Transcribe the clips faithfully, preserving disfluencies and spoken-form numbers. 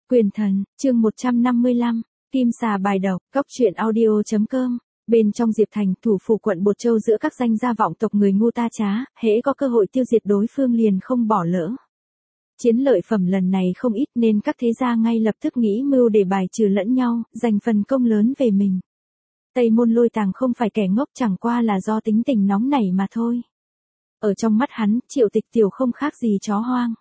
Quyền thần, chương một trăm năm mươi lăm, Kim xà bài độc, góc truyện audio.com. Bên trong Diệp Thành, thủ phủ quận Bột Châu giữa các danh gia vọng tộc người ngu ta trá, hễ có cơ hội tiêu diệt đối phương liền không bỏ lỡ. Chiến lợi phẩm lần này không ít nên các thế gia ngay lập tức nghĩ mưu để bài trừ lẫn nhau, giành phần công lớn về mình. Tây Môn Lôi Tàng không phải kẻ ngốc, chẳng qua là do tính tình nóng nảy mà thôi. Ở trong mắt hắn, Triệu Tịch Tiểu không khác gì chó hoang.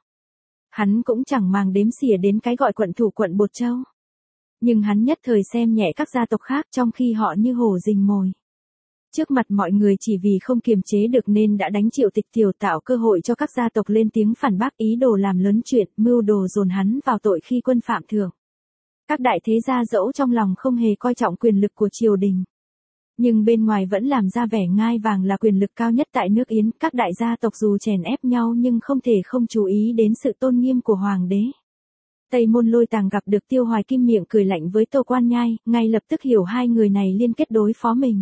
Hắn cũng chẳng màng đếm xỉa đến cái gọi quận thủ quận Bột Châu. Nhưng hắn nhất thời xem nhẹ các gia tộc khác trong khi họ như hổ rình mồi. Trước mặt mọi người chỉ vì không kiềm chế được nên đã đánh Triệu Tịch Tiểu, tạo cơ hội cho các gia tộc lên tiếng phản bác, ý đồ làm lớn chuyện, mưu đồ dồn hắn vào tội khi quân phạm thượng. Các đại thế gia dẫu trong lòng không hề coi trọng quyền lực của triều đình, nhưng bên ngoài vẫn làm ra vẻ ngai vàng là quyền lực cao nhất tại nước Yến. Các đại gia tộc dù chèn ép nhau nhưng không thể không chú ý đến sự tôn nghiêm của hoàng đế. Tây Môn Lôi Tàng gặp được Tiêu Hoài Kim miệng cười lạnh với Tô Quan Nhai, ngay lập tức hiểu hai người này liên kết đối phó mình.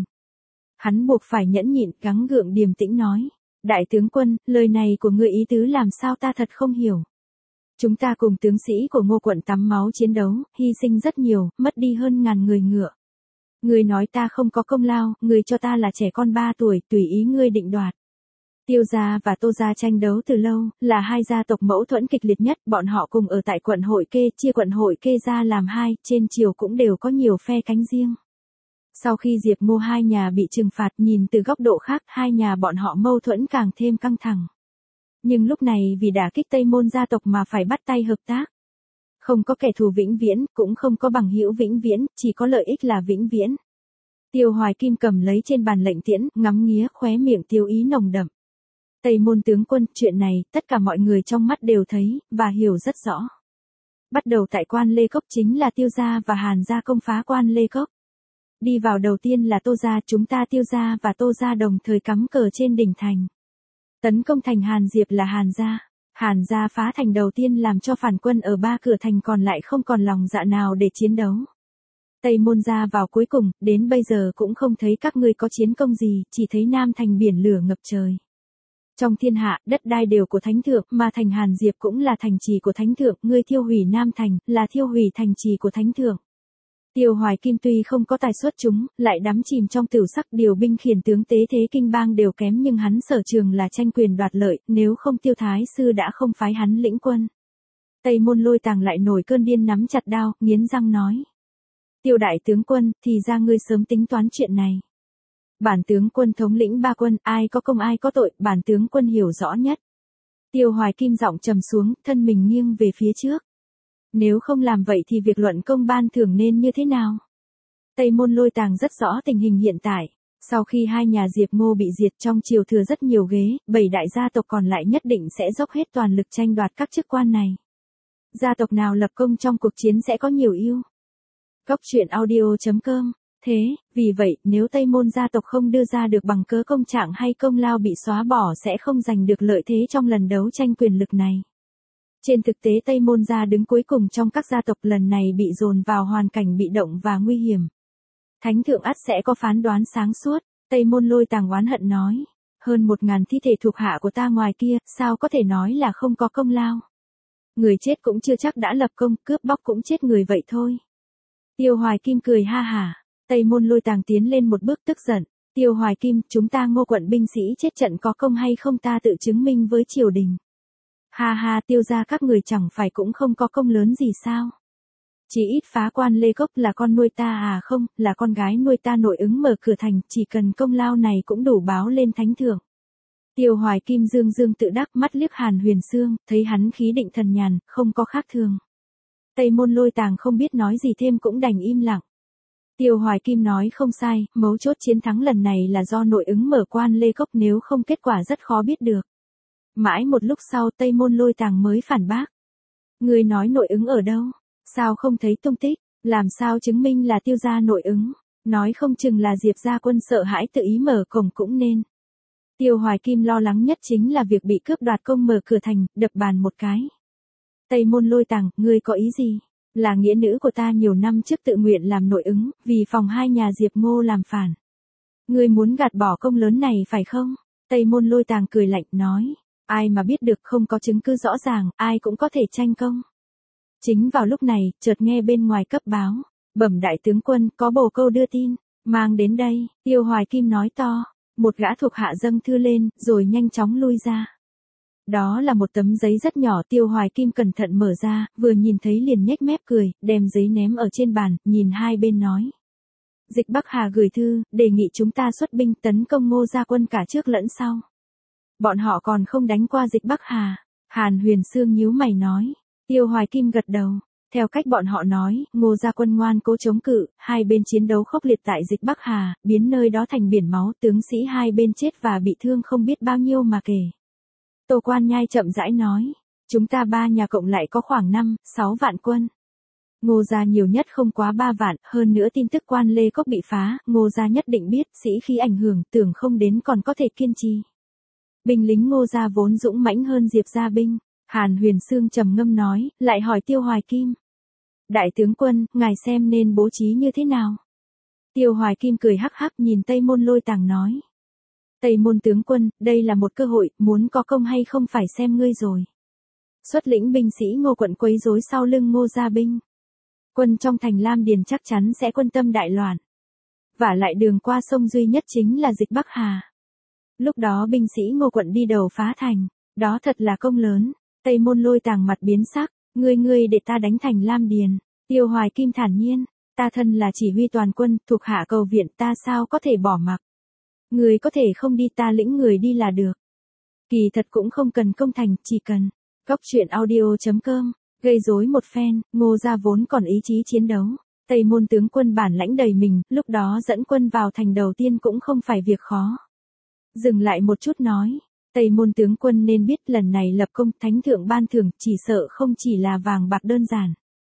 Hắn buộc phải nhẫn nhịn, gắng gượng điềm tĩnh nói: Đại tướng quân, lời này của ngươi ý tứ làm sao ta thật không hiểu. Chúng ta cùng tướng sĩ của Ngô quận tắm máu chiến đấu, hy sinh rất nhiều, mất đi hơn ngàn người ngựa. Ngươi nói ta không có công lao, ngươi cho ta là trẻ con ba tuổi, tùy ý ngươi định đoạt. Tiêu gia và Tô gia tranh đấu từ lâu, là hai gia tộc mâu thuẫn kịch liệt nhất, bọn họ cùng ở tại quận Hội Kê, chia quận Hội Kê ra làm hai, trên triều cũng đều có nhiều phe cánh riêng. Sau khi Diệp Ngô hai nhà bị trừng phạt, nhìn từ góc độ khác, hai nhà bọn họ mâu thuẫn càng thêm căng thẳng. Nhưng lúc này vì đả kích Tây Môn gia tộc mà phải bắt tay hợp tác. Không có kẻ thù vĩnh viễn, cũng không có bằng hữu vĩnh viễn, chỉ có lợi ích là vĩnh viễn. Tiêu Hoài Kim cầm lấy trên bàn lệnh tiễn, ngắm nghía, khóe miệng tiêu ý nồng đậm. Tây Môn tướng quân, chuyện này, tất cả mọi người trong mắt đều thấy, và hiểu rất rõ. Bắt đầu tại quan Lê Cốc chính là Tiêu gia và Hàn gia công phá quan Lê Cốc. Đi vào đầu tiên là Tô gia, chúng ta Tiêu gia và Tô gia đồng thời cắm cờ trên đỉnh thành. Tấn công thành Hàn Diệp là Hàn gia. Hàn gia phá thành đầu tiên làm cho phản quân ở ba cửa thành còn lại không còn lòng dạ nào để chiến đấu. Tây Môn gia vào cuối cùng, đến bây giờ cũng không thấy các ngươi có chiến công gì, chỉ thấy Nam thành biển lửa ngập trời. Trong thiên hạ, đất đai đều của thánh thượng, mà thành Hàn Diệp cũng là thành trì của thánh thượng, ngươi thiêu hủy Nam thành, là thiêu hủy thành trì của thánh thượng. Tiêu Hoài Kim tuy không có tài xuất chúng, lại đắm chìm trong tửu sắc, điều binh khiển tướng tế thế kinh bang đều kém, nhưng hắn sở trường là tranh quyền đoạt lợi, nếu không Tiêu Thái sư đã không phái hắn lĩnh quân. Tây Môn Lôi Tàng lại nổi cơn điên, nắm chặt đao, nghiến răng nói: Tiêu đại tướng quân, thì ra ngươi sớm tính toán chuyện này. Bản tướng quân thống lĩnh ba quân, ai có công ai có tội, bản tướng quân hiểu rõ nhất. Tiêu Hoài Kim giọng trầm xuống, thân mình nghiêng về phía trước. Nếu không làm vậy thì việc luận công ban thưởng nên như thế nào? Tây Môn Lôi Tàng rất rõ tình hình hiện tại. Sau khi hai nhà Diệp Ngô bị diệt, trong triều thừa rất nhiều ghế, bảy đại gia tộc còn lại nhất định sẽ dốc hết toàn lực tranh đoạt các chức quan này. Gia tộc nào lập công trong cuộc chiến sẽ có nhiều ưu. Góc truyện audio.com. Thế, vì vậy, nếu Tây Môn gia tộc không đưa ra được bằng cớ công trạng hay công lao bị xóa bỏ sẽ không giành được lợi thế trong lần đấu tranh quyền lực này. Trên thực tế Tây Môn gia đứng cuối cùng trong các gia tộc, lần này bị dồn vào hoàn cảnh bị động và nguy hiểm. Thánh thượng ắt sẽ có phán đoán sáng suốt. Tây Môn Lôi Tàng oán hận nói: Hơn một ngàn thi thể thuộc hạ của ta ngoài kia, sao có thể nói là không có công lao? Người chết cũng chưa chắc đã lập công, cướp bóc cũng chết người vậy thôi. Tiêu Hoài Kim cười ha hả. Tây Môn Lôi Tàng tiến lên một bước tức giận: Tiêu Hoài Kim, chúng ta Ngô quận binh sĩ chết trận có công hay không ta tự chứng minh với triều đình. Ha ha, Tiêu gia các người chẳng phải cũng không có công lớn gì sao? Chỉ ít phá quan Lê Cốc là con nuôi ta à, không, là con gái nuôi ta nội ứng mở cửa thành, chỉ cần công lao này cũng đủ báo lên thánh thượng. Tiêu Hoài Kim dương dương tự đắc, mắt liếc Hàn Huyền Sương, thấy hắn khí định thần nhàn, không có khác thường. Tây Môn Lôi Tàng không biết nói gì thêm cũng đành im lặng. Tiêu Hoài Kim nói không sai, mấu chốt chiến thắng lần này là do nội ứng mở quan Lê Cốc, nếu không kết quả rất khó biết được. Mãi một lúc sau Tây Môn Lôi Tàng mới phản bác: Ngươi nói nội ứng ở đâu? Sao không thấy tung tích? Làm sao chứng minh là Tiêu gia nội ứng? Nói không chừng là Diệp gia quân sợ hãi tự ý mở cổng cũng nên. Tiêu Hoài Kim lo lắng nhất chính là việc bị cướp đoạt công mở cửa thành, đập bàn một cái. Tây Môn Lôi Tàng, ngươi có ý gì? Là nghĩa nữ của ta nhiều năm trước tự nguyện làm nội ứng, vì phòng hai nhà Diệp Ngô làm phản. Ngươi muốn gạt bỏ công lớn này phải không? Tây Môn Lôi Tàng cười lạnh nói: Ai mà biết được, không có chứng cứ rõ ràng, ai cũng có thể tranh công. Chính vào lúc này, chợt nghe bên ngoài cấp báo. Bẩm đại tướng quân, có bồ câu đưa tin. Mang đến đây, Tiêu Hoài Kim nói to. Một gã thuộc hạ dâng thư lên, rồi nhanh chóng lui ra. Đó là một tấm giấy rất nhỏ. Tiêu Hoài Kim cẩn thận mở ra, vừa nhìn thấy liền nhếch mép cười, đem giấy ném ở trên bàn, nhìn hai bên nói. Dịch Bắc Hà gửi thư, đề nghị chúng ta xuất binh tấn công Ngô gia quân cả trước lẫn sau. Bọn họ còn không đánh qua Dịch Bắc Hà. Hàn Huyền Sương nhíu mày nói. Tiêu Hoài Kim gật đầu. Theo cách bọn họ nói, Ngô gia quân ngoan cố chống cự, hai bên chiến đấu khốc liệt tại Dịch Bắc Hà, biến nơi đó thành biển máu, tướng sĩ hai bên chết và bị thương không biết bao nhiêu mà kể. Tô Quan Nhai chậm rãi nói, chúng ta ba nhà cộng lại có khoảng năm, sáu vạn quân. Ngô gia nhiều nhất không quá ba vạn, hơn nữa tin tức Quan Lê Cốc bị phá, Ngô gia nhất định biết, sĩ khí ảnh hưởng, tưởng không đến còn có thể kiên trì. Binh lính Ngô gia vốn dũng mãnh hơn Diệp gia binh. Hàn Huyền Sương trầm ngâm nói, lại hỏi Tiêu Hoài Kim. Đại tướng quân, ngài xem nên bố trí như thế nào? Tiêu Hoài Kim cười hắc hắc nhìn Tây Môn Lôi Tàng nói. Tây Môn tướng quân, đây là một cơ hội, muốn có công hay không phải xem ngươi rồi. Xuất lĩnh binh sĩ Ngô quận quấy rối sau lưng Ngô gia binh. Quân trong thành Lam Điền chắc chắn sẽ quân tâm đại loạn. Vả lại đường qua sông duy nhất chính là Dịch Bắc Hà. Lúc đó binh sĩ Ngô quận đi đầu phá thành, đó thật là công lớn. Tây Môn Lôi Tàng mặt biến sắc, ngươi ngươi để ta đánh thành Lam Điền. Tiêu Hoài Kim thản nhiên, ta thân là chỉ huy toàn quân, thuộc hạ cầu viện, ta sao có thể bỏ mặc. Người có thể không đi, ta lĩnh người đi là được. Kỳ thật cũng không cần công thành, chỉ cần góc truyện audio chấm com, gây rối một phen. Ngô gia vốn còn ý chí chiến đấu. Tây Môn tướng quân bản lãnh đầy mình, lúc đó dẫn quân vào thành đầu tiên cũng không phải việc khó. Dừng lại một chút nói. Tây Môn tướng quân nên biết lần này lập công thánh thượng ban thưởng chỉ sợ không chỉ là vàng bạc đơn giản.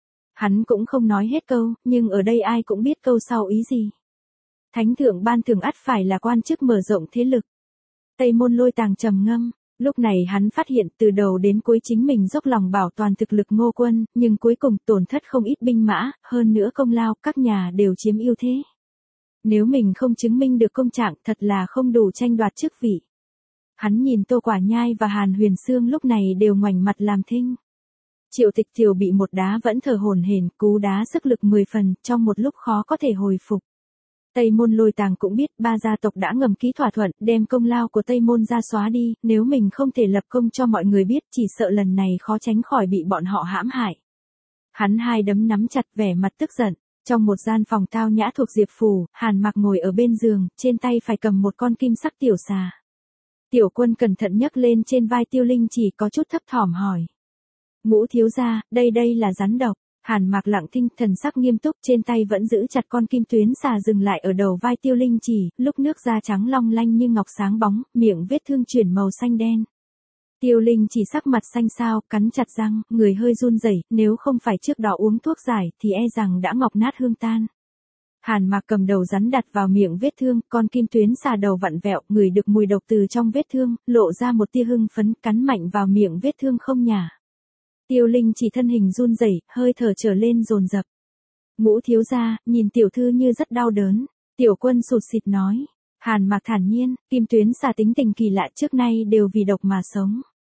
Hắn cũng không nói hết câu, nhưng ở đây ai cũng biết câu sau ý gì. Thánh thượng ban thưởng ắt phải là quan chức mở rộng thế lực. Tây Môn Lôi Tàng trầm ngâm, lúc này hắn phát hiện từ đầu đến cuối chính mình dốc lòng bảo toàn thực lực Ngô quân, nhưng cuối cùng tổn thất không ít binh mã, hơn nữa công lao các nhà đều chiếm ưu thế. Nếu mình không chứng minh được công trạng thật là không đủ tranh đoạt chức vị. Hắn nhìn Tô Quả Nhai và Hàn Huyền Sương lúc này đều ngoảnh mặt làm thinh. Triệu Tịch Kiều bị một đá vẫn thở hổn hển, cú đá sức lực mười phần, trong một lúc khó có thể hồi phục. Tây Môn Lôi Tàng cũng biết ba gia tộc đã ngầm ký thỏa thuận, đem công lao của Tây Môn gia xóa đi, nếu mình không thể lập công cho mọi người biết, chỉ sợ lần này khó tránh khỏi bị bọn họ hãm hại. Hắn hai đấm nắm chặt vẻ mặt tức giận. Trong một gian phòng tao nhã thuộc Diệp phủ, Hàn Mặc ngồi ở bên giường, trên tay phải cầm một con kim sắc tiểu xà. Tiểu Quân cẩn thận nhấc lên trên vai Tiêu Linh chỉ có chút thấp thỏm hỏi. Ngũ thiếu gia, đây đây là rắn độc. Hàn Mặc lặng thinh, thần sắc nghiêm túc, trên tay vẫn giữ chặt con kim tuyến xà dừng lại ở đầu vai Tiêu Linh chỉ, lúc nước da trắng long lanh như ngọc sáng bóng, miệng vết thương chuyển màu xanh đen. Tiêu Linh chỉ sắc mặt xanh xao, cắn chặt răng, người hơi run rẩy, nếu không phải trước đó uống thuốc giải thì e rằng đã ngọc nát hương tan. Hàn Mặc cầm đầu rắn đặt vào miệng vết thương, con kim tuyến xà đầu vặn vẹo, ngửi được mùi độc từ trong vết thương, lộ ra một tia hưng phấn, cắn mạnh vào miệng vết thương không nhả. Tiêu Linh chỉ thân hình run rẩy, hơi thở trở lên dồn dập. Ngũ thiếu gia, nhìn tiểu thư như rất đau đớn. Tiểu Quân sụt sịt nói. Hàn Mặc thản nhiên, kim tuyến xà tính tình kỳ lạ, trước nay đều vì độc mà sống.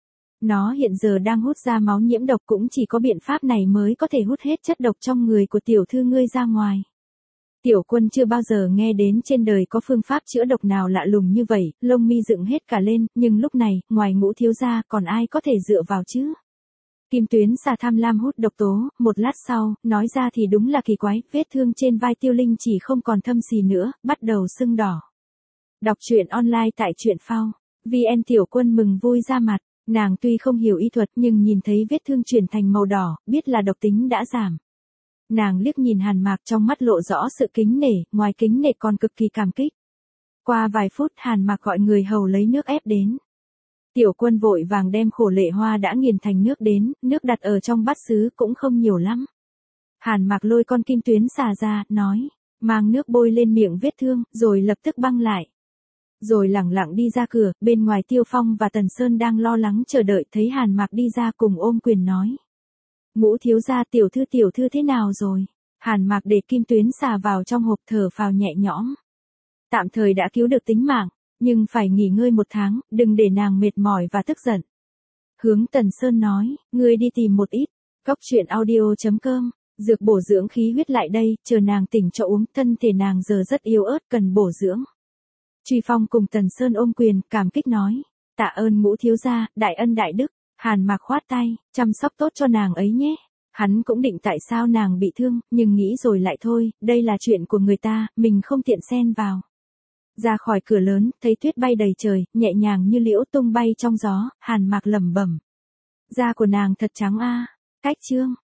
Nó hiện giờ đang hút ra máu nhiễm độc, cũng chỉ có biện pháp này mới có thể hút hết chất độc trong người của tiểu thư ngươi ra ngoài. Tiểu Quân chưa bao giờ nghe đến trên đời có phương pháp chữa độc nào lạ lùng như vậy, lông mi dựng hết cả lên, nhưng lúc này, ngoài Ngũ thiếu gia còn ai có thể dựa vào chứ? Kim tuyến xà tham lam hút độc tố, một lát sau, nói ra thì đúng là kỳ quái, vết thương trên vai Tiêu Linh chỉ không còn thâm xì nữa, bắt đầu sưng đỏ. Đọc truyện online tại truyện phao. vê en Tiểu Quân mừng vui ra mặt, nàng tuy không hiểu y thuật nhưng nhìn thấy vết thương chuyển thành màu đỏ, biết là độc tính đã giảm. Nàng liếc nhìn Hàn Mặc trong mắt lộ rõ sự kính nể, ngoài kính nể còn cực kỳ cảm kích. Qua vài phút Hàn Mặc gọi người hầu lấy nước ép đến. Tiểu Quân vội vàng đem khổ lệ hoa đã nghiền thành nước đến, nước đặt ở trong bát sứ cũng không nhiều lắm. Hàn Mặc lôi con kim tuyến xà ra, nói, mang nước bôi lên miệng vết thương, rồi lập tức băng lại. Rồi lẳng lặng đi ra cửa, bên ngoài Tiêu Phong và Tần Sơn đang lo lắng chờ đợi, thấy Hàn Mặc đi ra cùng ôm quyền nói. Ngũ thiếu gia, tiểu thư tiểu thư thế nào rồi? Hàn Mặc để kim tuyến xà vào trong hộp, thở phào nhẹ nhõm. Tạm thời đã cứu được tính mạng, nhưng phải nghỉ ngơi một tháng, đừng để nàng mệt mỏi và tức giận. Hướng Tần Sơn nói, ngươi đi tìm một ít Cóc truyện audio chấm com. Dược bổ dưỡng khí huyết lại đây, chờ nàng tỉnh cho uống, thân thể nàng giờ rất yếu ớt, cần bổ dưỡng. Truy Phong cùng Tần Sơn ôm quyền, cảm kích nói. Tạ ơn Ngũ thiếu gia, đại ân đại đức. Hàn Mạc khoát tay, chăm sóc tốt cho nàng ấy nhé. Hắn cũng định tại sao nàng bị thương, nhưng nghĩ rồi lại thôi, đây là chuyện của người ta, mình không tiện xen vào. Ra khỏi cửa lớn, thấy tuyết bay đầy trời, nhẹ nhàng như liễu tung bay trong gió, Hàn Mạc lẩm bẩm. Da của nàng thật trắng a. Cách chương